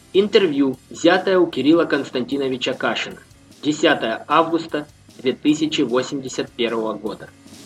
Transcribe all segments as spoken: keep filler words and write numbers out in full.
Интервью, взятое у Кирилла Константиновича Кашина. десятое августа две тысячи восемьдесят первого года.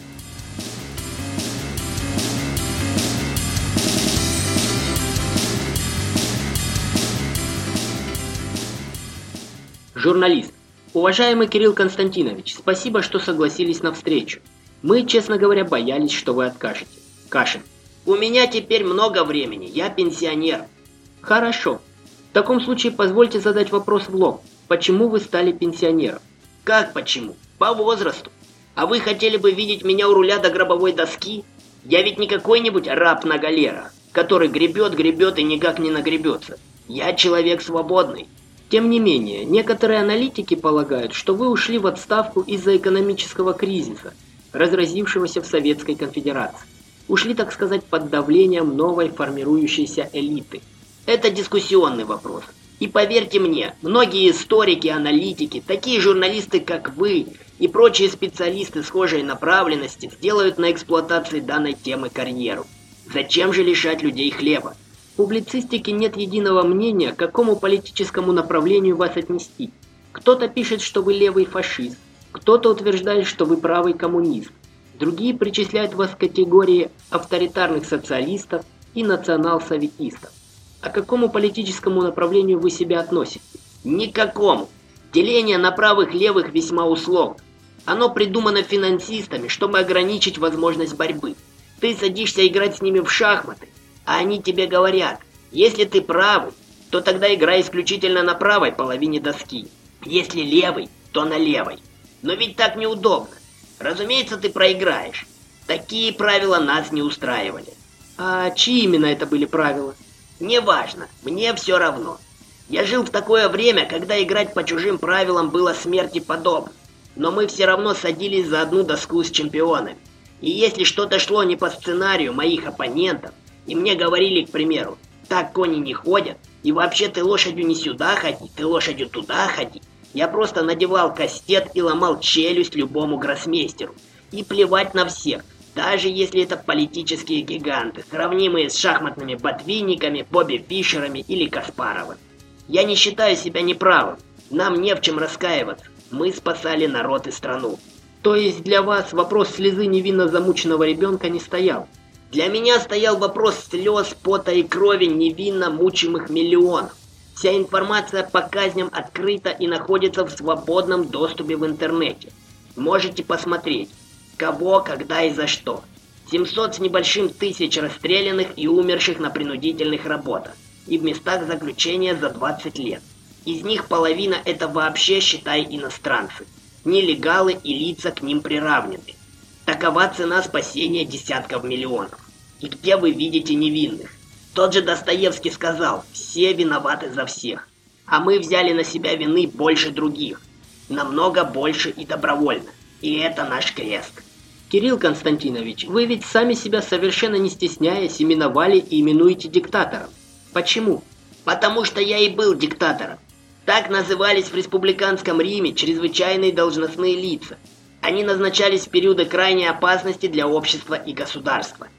Журналист. Уважаемый Кирилл Константинович, спасибо, что согласились на встречу. Мы, честно говоря, боялись, что вы откажете. Кашин. У меня теперь много времени, я пенсионер. Хорошо. В таком случае позвольте задать вопрос в лоб. Почему вы стали пенсионером? Как почему? По возрасту. А вы хотели бы видеть меня у руля до гробовой доски? Я ведь не какой-нибудь раб на галерах, который гребет, гребет и никак не нагребется. Я человек свободный. Тем не менее, некоторые аналитики полагают, что вы ушли в отставку из-за экономического кризиса, разразившегося в Советской Конфедерации. Ушли, так сказать, под давлением новой формирующейся элиты. Это дискуссионный вопрос. И поверьте мне, многие историки, аналитики, такие журналисты, как вы, и прочие специалисты схожей направленности сделают на эксплуатации данной темы карьеру. Зачем же лишать людей хлеба? В публицистике нет единого мнения, к какому политическому направлению вас отнести. Кто-то пишет, что вы левый фашист, кто-то утверждает, что вы правый коммунист. Другие причисляют вас к категории авторитарных социалистов и национал-советистов. А к какому политическому направлению вы себя относите? Никакому. Деление на правых-левых весьма условно. Оно придумано финансистами, чтобы ограничить возможность борьбы. Ты садишься играть с ними в шахматы, а они тебе говорят, если ты правый, то тогда играй исключительно на правой половине доски. Если левый, то на левой. Но ведь так неудобно. Разумеется, ты проиграешь. Такие правила нас не устраивали. А чьи именно это были правила? Неважно, мне все равно. Я жил в такое время, когда играть по чужим правилам было смерти подобно. Но мы все равно садились за одну доску с чемпионами. И если что-то шло не по сценарию моих оппонентов, и мне говорили, к примеру, так кони не ходят, и вообще ты лошадью не сюда ходи, ты лошадью туда ходи, я просто надевал кастет и ломал челюсть любому гроссмейстеру. И плевать на всех, даже если это политические гиганты, сравнимые с шахматными ботвинниками, Бобби Фишерами или Каспаровым. Я не считаю себя неправым, нам не в чем раскаиваться, мы спасали народ и страну. То есть для вас вопрос слезы невинно замученного ребенка не стоял? Для меня стоял вопрос слез, пота и крови невинно мучимых миллионов. Вся информация по казням открыта и находится в свободном доступе в интернете. Можете посмотреть, кого, когда и за что. семьсот с небольшим тысяч расстрелянных и умерших на принудительных работах и в местах заключения за двадцать лет. Из них половина это вообще, считай, иностранцы. Нелегалы и лица к ним приравнены. Такова цена спасения десятков миллионов. И где вы видите невинных? Тот же Достоевский сказал, все виноваты за всех. А мы взяли на себя вины больше других. Намного больше и добровольно. И это наш крест. Кирилл Константинович, вы ведь сами себя совершенно не стесняясь именовали и именуете диктатором. Почему? Потому что я и был диктатором. Так назывались в республиканском Риме чрезвычайные должностные лица. Они назначались в периоды крайней опасности для общества и государства.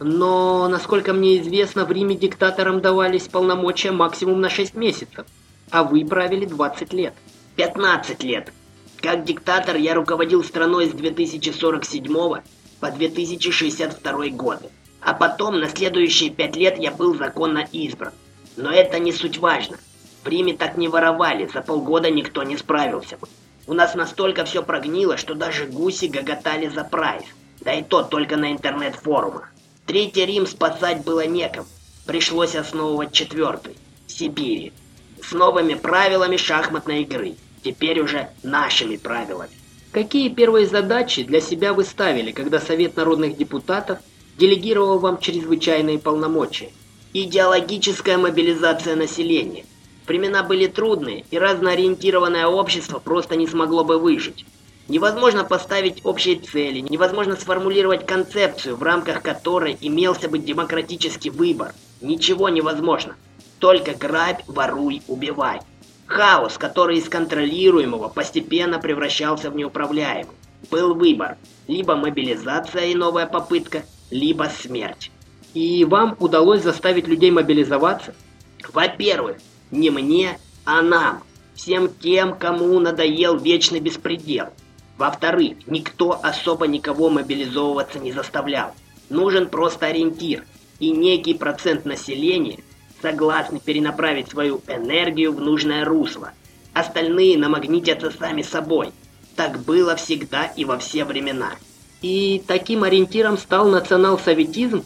Но, насколько мне известно, в Риме диктаторам давались полномочия максимум на шесть месяцев, а вы правили двадцать лет. пятнадцать лет. Как диктатор я руководил страной с две тысячи сорок седьмого по две тысячи шестьдесят второй годы. А потом на следующие пять лет я был законно избран. Но это не суть важно. В Риме так не воровали, за полгода никто не справился бы. У нас настолько все прогнило, что даже гуси гоготали за прайс. Да и то только на интернет-форумах. Третий Рим спасать было некому. Пришлось основывать четвертый, в Сибири. С новыми правилами шахматной игры. Теперь уже нашими правилами. Какие первые задачи для себя вы ставили, когда Совет народных депутатов делегировал вам чрезвычайные полномочия? Идеологическая мобилизация населения. Времена были трудные, и разноориентированное общество просто не смогло бы выжить. Невозможно поставить общие цели, невозможно сформулировать концепцию, в рамках которой имелся бы демократический выбор. Ничего невозможно. Только грабь, воруй, убивай. Хаос, который из контролируемого постепенно превращался в неуправляемый. Был выбор. Либо мобилизация и новая попытка, либо смерть. И вам удалось заставить людей мобилизоваться? Во-первых, Не мне, а нам. Всем тем, кому надоел вечный беспредел. Во-вторых, никто особо никого мобилизовываться не заставлял. Нужен просто ориентир. И некий процент населения согласны перенаправить свою энергию в нужное русло. Остальные намагнитятся сами собой. Так было всегда и во все времена. И таким ориентиром стал национал-советизм?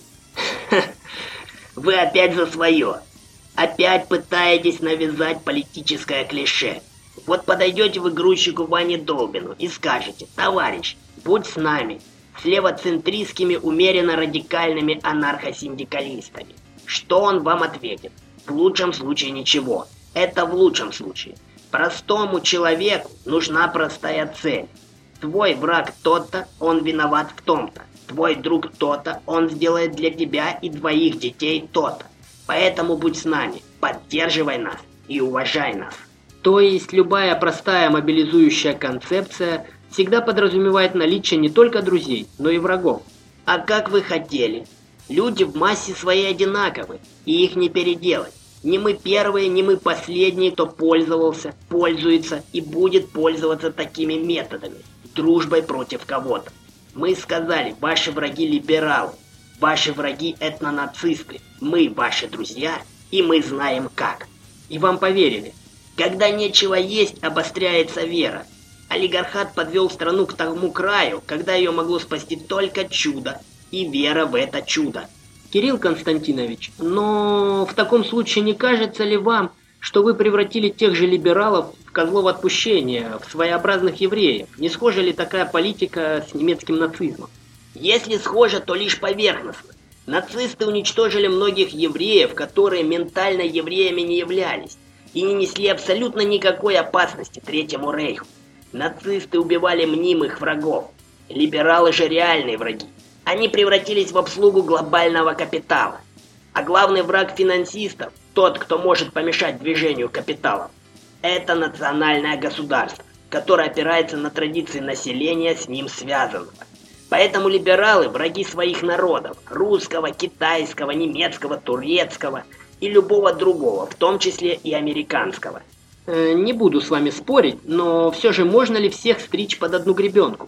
Вы опять за свое. Опять пытаетесь навязать политическое клише. Вот подойдете вы к грузчику Ване Долбину и скажете: товарищ, будь с нами, с левоцентристскими умеренно-радикальными анархосиндикалистами. Что он вам ответит? В лучшем случае ничего. Это в лучшем случае. Простому человеку нужна простая цель. Твой враг тот-то, он виноват в том-то. Твой друг то-то, он сделает для тебя и двоих детей то-то. Поэтому будь с нами, поддерживай нас и уважай нас. То есть любая простая мобилизующая концепция всегда подразумевает наличие не только друзей, но и врагов. А как вы хотели? Люди в массе своей одинаковы, и их не переделать. Не мы первые, не мы последние, кто пользовался, пользуется и будет пользоваться такими методами. Дружбой против кого-то. Мы сказали: ваши враги либералы, ваши враги этнонацисты, мы ваши друзья, и мы знаем как. И вам поверили. Когда нечего есть, обостряется вера. Олигархат подвел страну к тому краю, когда ее могло спасти только чудо, и вера в это чудо. Кирилл Константинович, но в таком случае не кажется ли вам, что вы превратили тех же либералов в козлов отпущения, в своеобразных евреев? Не схожа ли такая политика с немецким нацизмом? Если схожа, то лишь поверхностно. Нацисты уничтожили многих евреев, которые ментально евреями не являлись, и не несли абсолютно никакой опасности Третьему Рейху. Нацисты убивали мнимых врагов. Либералы же реальные враги. Они превратились в обслугу глобального капитала. А главный враг финансистов, тот, кто может помешать движению капиталов, это национальное государство, которое опирается на традиции населения с ним связанного. Поэтому либералы – враги своих народов – русского, китайского, немецкого, турецкого и любого другого, в том числе и американского. Э, не буду с вами спорить, но все же можно ли всех стричь под одну гребенку?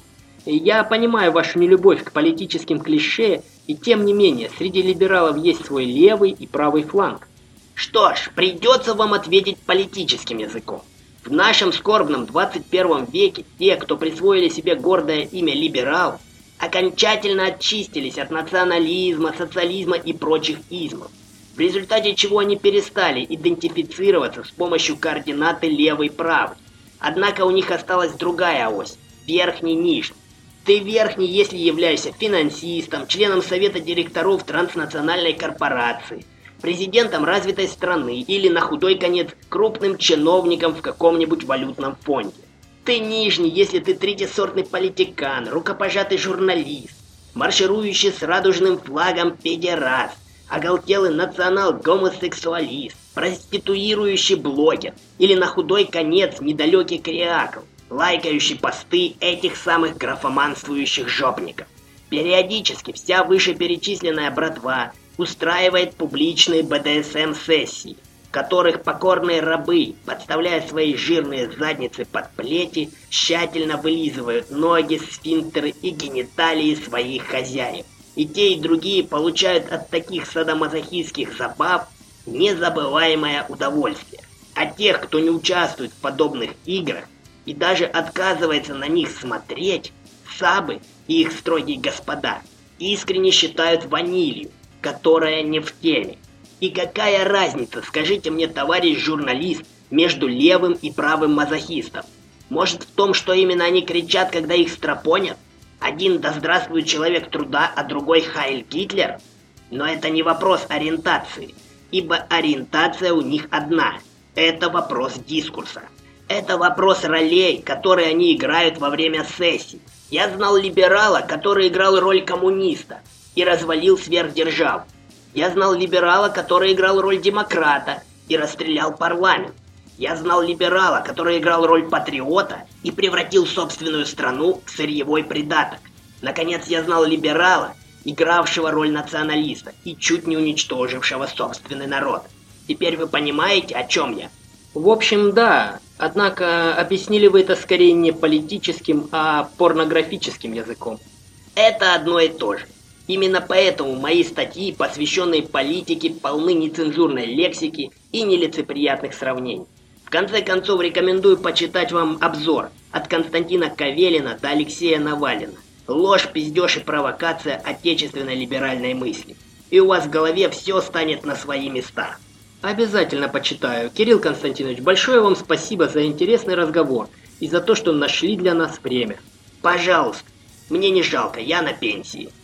Я понимаю вашу нелюбовь к политическим клише, и тем не менее, среди либералов есть свой левый и правый фланг. Что ж, придется вам ответить политическим языком. В нашем скорбном двадцать первом веке те, кто присвоили себе гордое имя либерал, окончательно очистились от национализма, социализма и прочих измов, в результате чего они перестали идентифицироваться с помощью координаты левый-правый. Однако у них осталась другая ось – верхний-нижний. Ты верхний, если являешься финансистом, членом совета директоров транснациональной корпорации, президентом развитой страны или, на худой конец, крупным чиновником в каком-нибудь валютном фонде. Ты нижний, если ты третьесортный политикан, рукопожатый журналист, марширующий с радужным флагом педераст, оголтелый национал-гомосексуалист, проституирующий блогер или, на худой конец, недалекий креакл, лайкающий посты этих самых графоманствующих жопников. Периодически вся вышеперечисленная братва устраивает публичные бэ дэ эс эм-сессии, в которых покорные рабы, подставляя свои жирные задницы под плети, тщательно вылизывают ноги, сфинктеры и гениталии своих хозяев. И те, и другие получают от таких садомазохистских забав незабываемое удовольствие. А тех, кто не участвует в подобных играх и даже отказывается на них смотреть, сабы и их строгие господа искренне считают ванилью, которая не в теме. И какая разница, скажите мне, товарищ журналист, между левым и правым мазохистом? Может, в том, что именно они кричат, когда их стропонят? Один «Да здравствует человек труда», а другой «Хайль Гитлер»? Но это не вопрос ориентации, ибо ориентация у них одна. Это вопрос дискурса. Это вопрос ролей, которые они играют во время сессий. Я знал либерала, который играл роль коммуниста и развалил сверхдержаву. Я знал либерала, который играл роль демократа и расстрелял парламент. Я знал либерала, который играл роль патриота и превратил собственную страну в сырьевой придаток. Наконец, я знал либерала, игравшего роль националиста и чуть не уничтожившего собственный народ. Теперь вы понимаете, о чем я? В общем, да. Однако объяснили вы это скорее не политическим, а порнографическим языком. Это одно и то же. Именно поэтому мои статьи, посвященные политике, полны нецензурной лексики и нелицеприятных сравнений. В конце концов, рекомендую почитать вам обзор от Константина Кавелина до Алексея Навалина. Ложь, пиздеж и провокация отечественной либеральной мысли. И у вас в голове все станет на свои места. Обязательно почитаю. Кирилл Константинович, большое вам спасибо за интересный разговор и за то, что нашли для нас время. Пожалуйста. Мне не жалко, я на пенсии.